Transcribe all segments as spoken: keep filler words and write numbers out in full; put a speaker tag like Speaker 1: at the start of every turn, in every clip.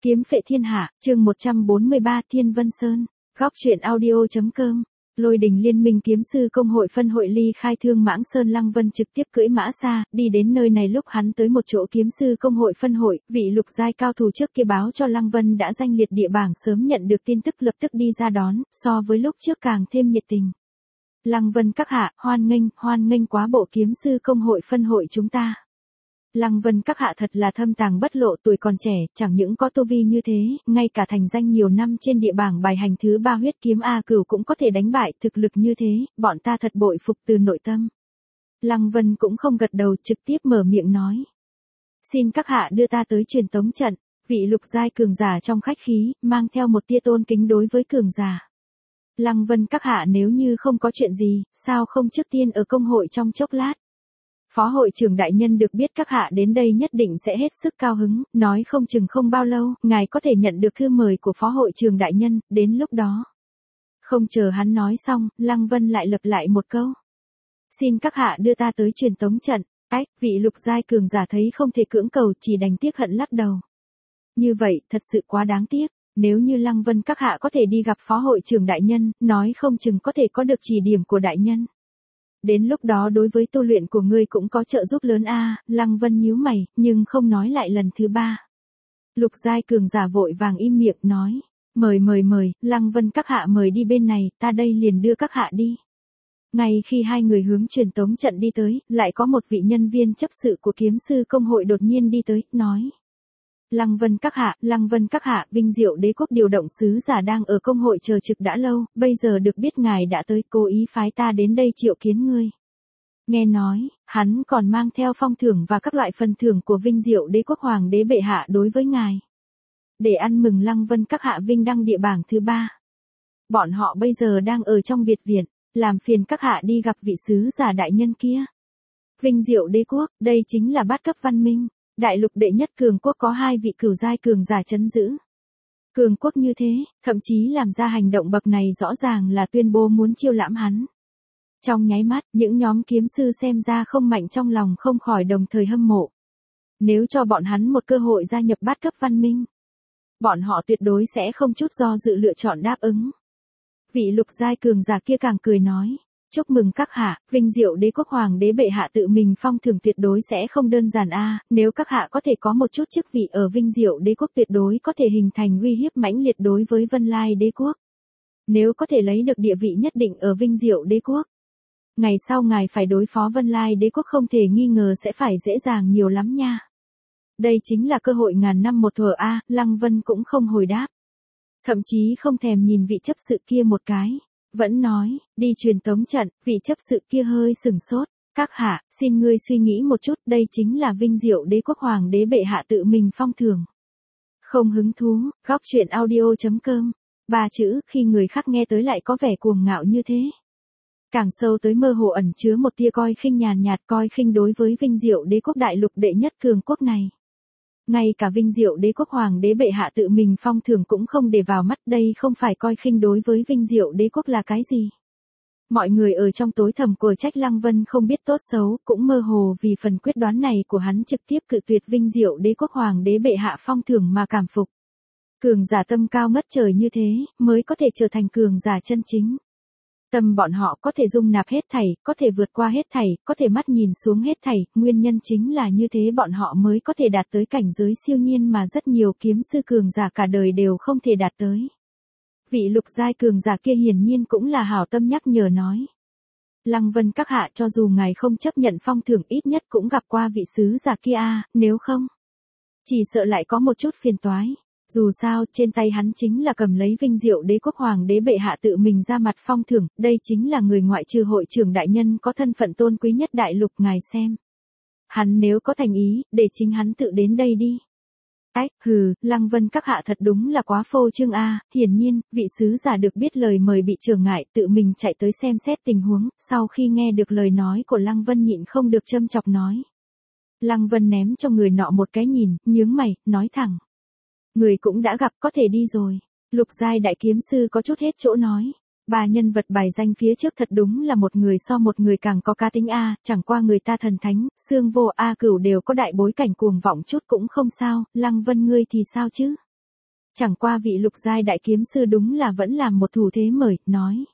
Speaker 1: Kiếm phệ thiên hạ, chương một trăm bốn mươi ba Thiên Vân Sơn, góc truyện audio.com. Lôi đình liên minh kiếm sư công hội phân hội ly khai thương mãng sơn. Lăng Vân trực tiếp cưỡi mã xa, đi đến nơi này. Lúc hắn tới một chỗ kiếm sư công hội phân hội, vị lục giai cao thủ trước kia báo cho Lăng Vân đã danh liệt địa bảng, sớm nhận được tin tức lập tức đi ra đón, so với lúc trước càng thêm nhiệt tình. Lăng Vân các hạ, hoan nghênh, hoan nghênh quá bộ kiếm sư công hội phân hội chúng ta. Lăng Vân các hạ thật là thâm tàng bất lộ, tuổi còn trẻ, chẳng những có tu vi như thế, ngay cả thành danh nhiều năm trên địa bảng bài hành thứ ba huyết kiếm A Cửu cũng có thể đánh bại, thực lực như thế, bọn ta thật bội phục từ nội tâm. Lăng Vân cũng không gật đầu, trực tiếp mở miệng nói. Xin các hạ đưa ta tới truyền tống trận. Vị lục giai cường giả trong khách khí, mang theo một tia tôn kính đối với cường giả. Lăng Vân các hạ nếu như không có chuyện gì, sao không trước tiên ở công hội trong chốc lát. Phó hội trưởng đại nhân được biết các hạ đến đây nhất định sẽ hết sức cao hứng, nói không chừng không bao lâu, ngài có thể nhận được thư mời của phó hội trưởng đại nhân, đến lúc đó. Không chờ hắn nói xong, Lăng Vân lại lặp lại một câu. Xin các hạ đưa ta tới truyền tống trận. Ách, vị lục giai cường giả thấy không thể cưỡng cầu, chỉ đành tiếc hận lắc đầu. Như vậy, thật sự quá đáng tiếc, nếu như Lăng Vân các hạ có thể đi gặp phó hội trưởng đại nhân, nói không chừng có thể có được chỉ điểm của đại nhân. Đến lúc đó đối với tu luyện của ngươi cũng có trợ giúp lớn a. À, Lăng Vân nhíu mày, nhưng không nói lại lần thứ ba. Lục giai cường giả vội vàng im miệng nói, mời mời mời, Lăng Vân các hạ mời đi bên này, ta đây liền đưa các hạ đi. Ngay khi hai người hướng truyền tống trận đi tới, lại có một vị nhân viên chấp sự của kiếm sư công hội đột nhiên đi tới, nói. Lăng Vân các hạ, Lăng Vân các hạ, Vinh Diệu Đế quốc điều động sứ giả đang ở công hội chờ trực đã lâu, bây giờ được biết ngài đã tới, cố ý phái ta đến đây triệu kiến ngươi. Nghe nói, hắn còn mang theo phong thưởng và các loại phần thưởng của Vinh Diệu Đế quốc hoàng đế bệ hạ đối với ngài. Để ăn mừng Lăng Vân các hạ vinh đăng địa bảng thứ ba. Bọn họ bây giờ đang ở trong biệt viện, làm phiền các hạ đi gặp vị sứ giả đại nhân kia. Vinh Diệu Đế quốc, đây chính là bát cấp văn minh. Đại lục đệ nhất cường quốc có hai vị cửu giai cường giả trấn giữ. Cường quốc như thế, thậm chí làm ra hành động bậc này rõ ràng là tuyên bố muốn chiêu lãm hắn. Trong nháy mắt, những nhóm kiếm sư xem ra không mạnh trong lòng không khỏi đồng thời hâm mộ. Nếu cho bọn hắn một cơ hội gia nhập bát cấp văn minh, bọn họ tuyệt đối sẽ không chút do dự lựa chọn đáp ứng. Vị lục giai cường giả kia càng cười nói. Chúc mừng các hạ, Vinh Diệu Đế quốc hoàng đế bệ hạ tự mình phong thưởng tuyệt đối sẽ không đơn giản a. À, nếu các hạ có thể có một chút chức vị ở Vinh Diệu Đế quốc tuyệt đối có thể hình thành uy hiếp mãnh liệt đối với Vân Lai Đế quốc. Nếu có thể lấy được địa vị nhất định ở Vinh Diệu Đế quốc, ngày sau ngài phải đối phó Vân Lai Đế quốc không thể nghi ngờ sẽ phải dễ dàng nhiều lắm nha. Đây chính là cơ hội ngàn năm một thuở a. À, Lăng Vân cũng không hồi đáp, thậm chí không thèm nhìn vị chấp sự kia một cái. Vẫn nói, đi truyền tống trận, vị chấp sự kia hơi sừng sốt. Các hạ, xin ngươi suy nghĩ một chút, đây chính là Vinh Diệu Đế quốc hoàng đế bệ hạ tự mình phong thưởng. Không hứng thú, góc truyện audio.com. Ba chữ, khi người khác nghe tới lại có vẻ cuồng ngạo như thế. Càng sâu tới mơ hồ ẩn chứa một tia coi khinh nhàn nhạt, coi khinh đối với Vinh Diệu Đế quốc đại lục đệ nhất cường quốc này. Ngay cả Vinh Diệu Đế quốc hoàng đế bệ hạ tự mình phong thưởng cũng không để vào mắt, đây không phải coi khinh đối với Vinh Diệu Đế quốc là cái gì. Mọi người ở trong tối thầm của trách Lăng Vân không biết tốt xấu, cũng mơ hồ vì phần quyết đoán này của hắn trực tiếp cự tuyệt Vinh Diệu Đế quốc hoàng đế bệ hạ phong thưởng mà cảm phục. Cường giả tâm cao ngất trời như thế, mới có thể trở thành cường giả chân chính. Tâm bọn họ có thể dung nạp hết thảy, có thể vượt qua hết thảy, có thể mắt nhìn xuống hết thảy, nguyên nhân chính là như thế bọn họ mới có thể đạt tới cảnh giới siêu nhiên mà rất nhiều kiếm sư cường giả cả đời đều không thể đạt tới. Vị lục giai cường giả kia hiển nhiên cũng là hảo tâm nhắc nhở nói. Lăng Vân các hạ, cho dù ngài không chấp nhận phong thưởng ít nhất cũng gặp qua vị sứ giả kia a, nếu không, chỉ sợ lại có một chút phiền toái. Dù sao, trên tay hắn chính là cầm lấy Vinh Diệu Đế quốc hoàng đế bệ hạ tự mình ra mặt phong thưởng, đây chính là người ngoại trừ hội trưởng đại nhân có thân phận tôn quý nhất đại lục, ngài xem. Hắn nếu có thành ý, để chính hắn tự đến đây đi. Ách, hừ, Lăng Vân các hạ thật đúng là quá phô trương a. À, hiển nhiên, vị sứ giả được biết lời mời bị trở ngại, tự mình chạy tới xem xét tình huống, sau khi nghe được lời nói của Lăng Vân nhịn không được châm chọc nói. Lăng Vân ném cho người nọ một cái nhìn, nhướng mày, nói thẳng. Người cũng đã gặp, có thể đi rồi. Lục giai đại kiếm sư có chút hết chỗ nói. Ba nhân vật bài danh phía trước thật đúng là một người so một người càng có cá tính a, chẳng qua người ta thần thánh, xương vô A Cửu đều có đại bối cảnh cuồng vọng chút cũng không sao, Lăng Vân ngươi thì sao chứ? Chẳng qua vị lục giai đại kiếm sư đúng là vẫn làm một thủ thế mời, nói.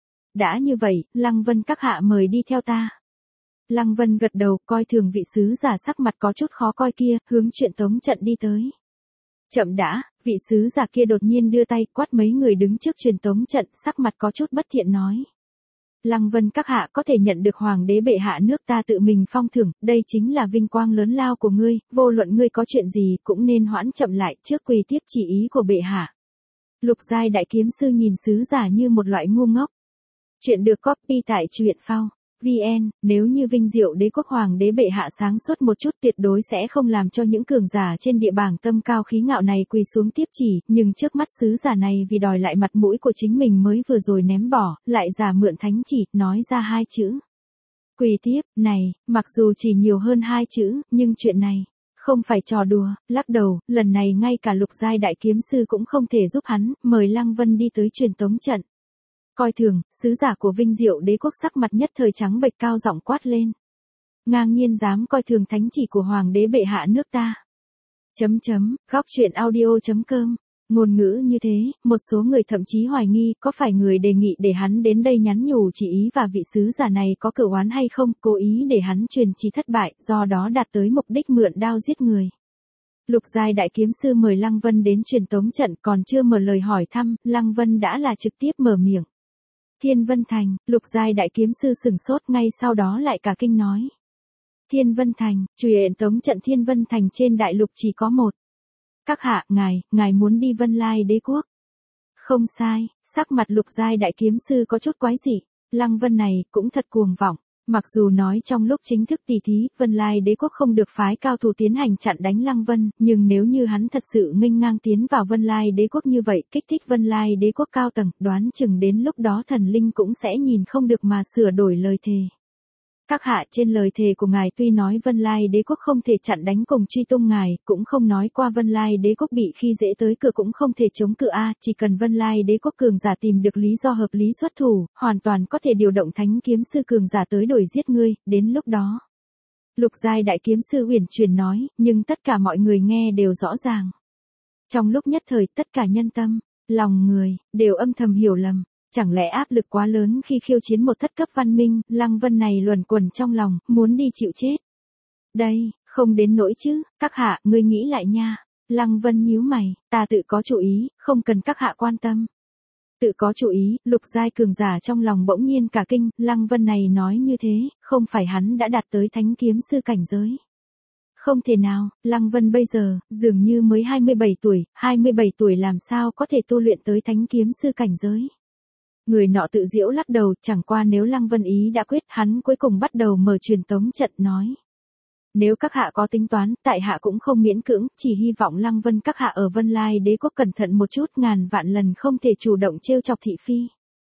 Speaker 1: Đã như vậy, Lăng Vân các hạ mời đi theo ta. Lăng Vân gật đầu, coi thường vị sứ giả sắc mặt có chút khó coi kia, hướng truyền tống trận đi tới. Chậm đã, vị sứ giả kia đột nhiên đưa tay quát mấy người đứng trước truyền tống trận, sắc mặt có chút bất thiện nói. Lăng Vân các hạ có thể nhận được hoàng đế bệ hạ nước ta tự mình phong thưởng, đây chính là vinh quang lớn lao của ngươi, vô luận ngươi có chuyện gì cũng nên hoãn chậm lại trước quỳ tiếp chỉ ý của bệ hạ. Lục giai đại kiếm sư nhìn sứ giả như một loại ngu ngốc. Chuyện được copy tại truyện phao vn, nếu như vinh diệu đế quốc hoàng đế bệ hạ sáng suốt một chút tuyệt đối sẽ không làm cho những cường giả trên địa bảng tâm cao khí ngạo này quỳ xuống tiếp chỉ, nhưng trước mắt sứ giả này vì đòi lại mặt mũi của chính mình mới vừa rồi ném bỏ, lại giả mượn thánh chỉ, nói ra hai chữ. Quỳ tiếp, này, mặc dù chỉ nhiều hơn hai chữ, nhưng chuyện này, không phải trò đùa, lắc đầu, lần này ngay cả lục giai đại kiếm sư cũng không thể giúp hắn, mời Lăng Vân đi tới truyền tống trận. Coi thường, sứ giả của vinh diệu đế quốc sắc mặt nhất thời trắng bệch cao giọng quát lên. Ngang nhiên dám coi thường thánh chỉ của hoàng đế bệ hạ nước ta. Chấm chấm, góc truyện audio chấm com. Ngôn ngữ như thế, một số người thậm chí hoài nghi có phải người đề nghị để hắn đến đây nhắn nhủ chỉ ý và vị sứ giả này có cửu oán hay không, cố ý để hắn truyền chỉ thất bại, do đó đạt tới mục đích mượn đao giết người. Lục giai đại kiếm sư mời Lăng Vân đến truyền tống trận, còn chưa mở lời hỏi thăm, Lăng Vân đã là trực tiếp mở miệng. Thiên Vân Thành, lục giai đại kiếm sư sừng sốt, ngay sau đó lại cả kinh nói. Thiên Vân Thành, truyền tống trận Thiên Vân Thành trên đại lục chỉ có một. Các hạ, ngài, ngài muốn đi Vân Lai đế quốc. Không sai, sắc mặt lục giai đại kiếm sư có chút quái dị, Lăng Vân này cũng thật cuồng vọng. Mặc dù nói trong lúc chính thức tỷ thí, Vân Lai đế quốc không được phái cao thủ tiến hành chặn đánh Lăng Vân, nhưng nếu như hắn thật sự nghênh ngang tiến vào Vân Lai đế quốc như vậy, kích thích Vân Lai đế quốc cao tầng, đoán chừng đến lúc đó thần linh cũng sẽ nhìn không được mà sửa đổi lời thề. Các hạ, trên lời thề của ngài tuy nói Vân Lai đế quốc không thể chặn đánh cùng truy tung ngài, cũng không nói qua Vân Lai đế quốc bị khi dễ tới cửa cũng không thể chống cự a, chỉ cần Vân Lai đế quốc cường giả tìm được lý do hợp lý xuất thủ, hoàn toàn có thể điều động thánh kiếm sư cường giả tới đuổi giết ngươi, đến lúc đó. Lục giai đại kiếm sư uyển chuyển nói, nhưng tất cả mọi người nghe đều rõ ràng. Trong lúc nhất thời, tất cả nhân tâm, lòng người, đều âm thầm hiểu lầm. Chẳng lẽ áp lực quá lớn khi khiêu chiến một thất cấp văn minh, Lăng Vân này luẩn quẩn trong lòng, muốn đi chịu chết. Đây, không đến nỗi chứ, các hạ, ngươi nghĩ lại nha. Lăng Vân nhíu mày, ta tự có chủ ý, không cần các hạ quan tâm. Tự có chủ ý, lục giai cường giả trong lòng bỗng nhiên cả kinh, Lăng Vân này nói như thế, không phải hắn đã đạt tới thánh kiếm sư cảnh giới. Không thể nào, Lăng Vân bây giờ, dường như mới hai mươi bảy tuổi, hai mươi bảy tuổi làm sao có thể tu luyện tới thánh kiếm sư cảnh giới. Người nọ tự giễu lắc đầu, chẳng qua nếu Lăng Vân ý đã quyết, hắn cuối cùng bắt đầu mở truyền tống trận nói. Nếu các hạ có tính toán, tại hạ cũng không miễn cưỡng, chỉ hy vọng Lăng Vân các hạ ở Vân Lai đế quốc cẩn thận một chút, ngàn vạn lần không thể chủ động trêu chọc thị phi.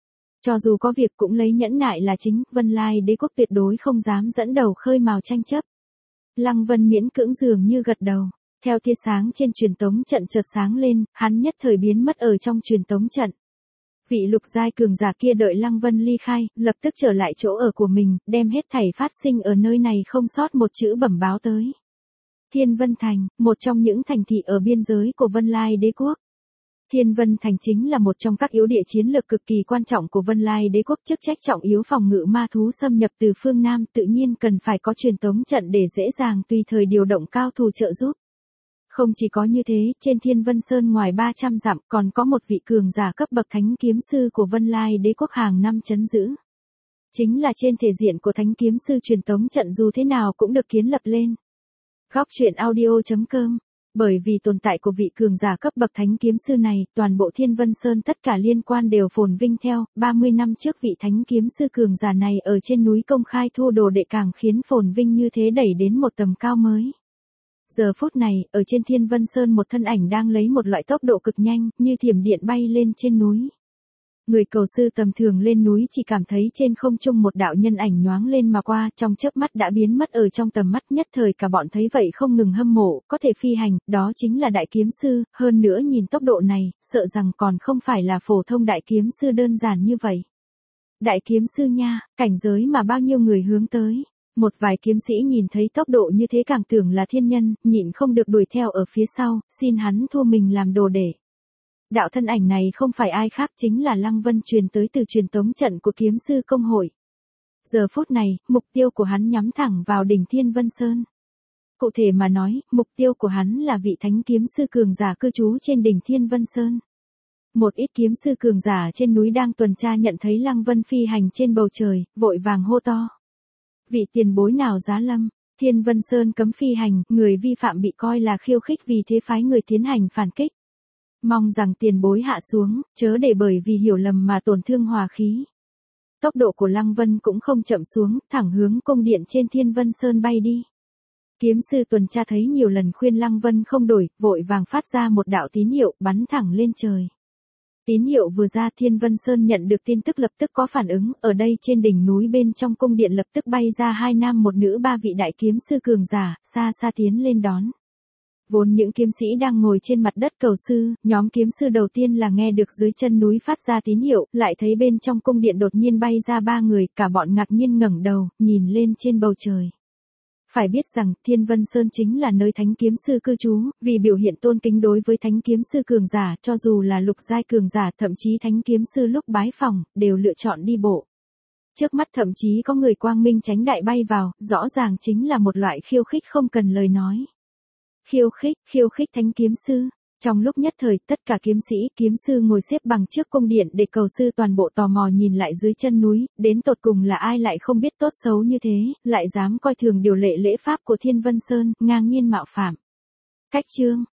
Speaker 1: Cho dù có việc cũng lấy nhẫn nại là chính, Vân Lai đế quốc tuyệt đối không dám dẫn đầu khơi mào tranh chấp. Lăng Vân miễn cưỡng dường như gật đầu, theo tia sáng trên truyền tống trận chợt sáng lên, hắn nhất thời biến mất ở trong truyền tống trận. Vị lục giai cường giả kia đợi Lăng Vân ly khai, lập tức trở lại chỗ ở của mình, đem hết thảy phát sinh ở nơi này không sót một chữ bẩm báo tới. Thiên Vân Thành, một trong những thành thị ở biên giới của Vân Lai đế quốc. Thiên Vân Thành chính là một trong các yếu địa chiến lược cực kỳ quan trọng của Vân Lai đế quốc, chức trách trọng yếu phòng ngự ma thú xâm nhập từ phương Nam, tự nhiên cần phải có truyền tống trận để dễ dàng tùy thời điều động cao thủ trợ giúp. Không chỉ có như thế, trên Thiên Vân Sơn ngoài ba trăm dặm còn có một vị cường giả cấp bậc thánh kiếm sư của Vân Lai đế quốc hàng năm trấn giữ. Chính là trên thể diện của thánh kiếm sư truyền tống trận dù thế nào cũng được kiến lập lên. Góc truyện audio chấm com. Bởi vì tồn tại của vị cường giả cấp bậc thánh kiếm sư này, toàn bộ Thiên Vân Sơn tất cả liên quan đều phồn vinh theo, ba mươi năm trước vị thánh kiếm sư cường giả này ở trên núi công khai thu đồ đệ càng khiến phồn vinh như thế đẩy đến một tầm cao mới. Giờ phút này, ở trên Thiên Vân Sơn một thân ảnh đang lấy một loại tốc độ cực nhanh, như thiểm điện bay lên trên núi. Người cầu sư tầm thường lên núi chỉ cảm thấy trên không trung một đạo nhân ảnh nhoáng lên mà qua, trong chớp mắt đã biến mất ở trong tầm mắt, nhất thời cả bọn thấy vậy không ngừng hâm mộ, có thể phi hành, đó chính là đại kiếm sư, hơn nữa nhìn tốc độ này, sợ rằng còn không phải là phổ thông đại kiếm sư đơn giản như vậy. Đại kiếm sư nha, cảnh giới mà bao nhiêu người hướng tới. Một vài kiếm sĩ nhìn thấy tốc độ như thế càng tưởng là thiên nhân, nhịn không được đuổi theo ở phía sau, xin hắn thua mình làm đồ đệ. Đạo thân ảnh này không phải ai khác chính là Lăng Vân truyền tới từ truyền tống trận của kiếm sư công hội. Giờ phút này, mục tiêu của hắn nhắm thẳng vào đỉnh Thiên Vân Sơn. Cụ thể mà nói, mục tiêu của hắn là vị thánh kiếm sư cường giả cư trú trên đỉnh Thiên Vân Sơn. Một ít kiếm sư cường giả trên núi đang tuần tra nhận thấy Lăng Vân phi hành trên bầu trời, vội vàng hô to. Vị tiền bối nào giá lâm, Thiên Vân Sơn cấm phi hành, người vi phạm bị coi là khiêu khích, vì thế phái người tiến hành phản kích. Mong rằng tiền bối hạ xuống, chớ để bởi vì hiểu lầm mà tổn thương hòa khí. Tốc độ của Lăng Vân cũng không chậm xuống, thẳng hướng cung điện trên Thiên Vân Sơn bay đi. Kiếm sư tuần tra thấy nhiều lần khuyên Lăng Vân không đổi, vội vàng phát ra một đạo tín hiệu, bắn thẳng lên trời. Tín hiệu vừa ra, Thiên Vân Sơn nhận được tin tức lập tức có phản ứng, ở đây trên đỉnh núi bên trong cung điện lập tức bay ra hai nam một nữ ba vị đại kiếm sư cường giả, xa xa tiến lên đón. Vốn những kiếm sĩ đang ngồi trên mặt đất cầu sư, nhóm kiếm sư đầu tiên là nghe được dưới chân núi phát ra tín hiệu, lại thấy bên trong cung điện đột nhiên bay ra ba người, cả bọn ngạc nhiên ngẩng đầu, nhìn lên trên bầu trời. Phải biết rằng, Thiên Vân Sơn chính là nơi thánh kiếm sư cư trú, vì biểu hiện tôn kính đối với thánh kiếm sư cường giả, cho dù là lục giai cường giả, thậm chí thánh kiếm sư lúc bái phỏng, đều lựa chọn đi bộ. Trước mắt thậm chí có người quang minh tránh đại bay vào, rõ ràng chính là một loại khiêu khích không cần lời nói. Khiêu khích, khiêu khích thánh kiếm sư. Trong lúc nhất thời, tất cả kiếm sĩ, kiếm sư ngồi xếp bằng trước cung điện để cầu sư toàn bộ tò mò nhìn lại dưới chân núi, đến tột cùng là ai lại không biết tốt xấu như thế, lại dám coi thường điều lệ lễ pháp của Thiên Vân Sơn, ngang nhiên mạo phạm. Cách chương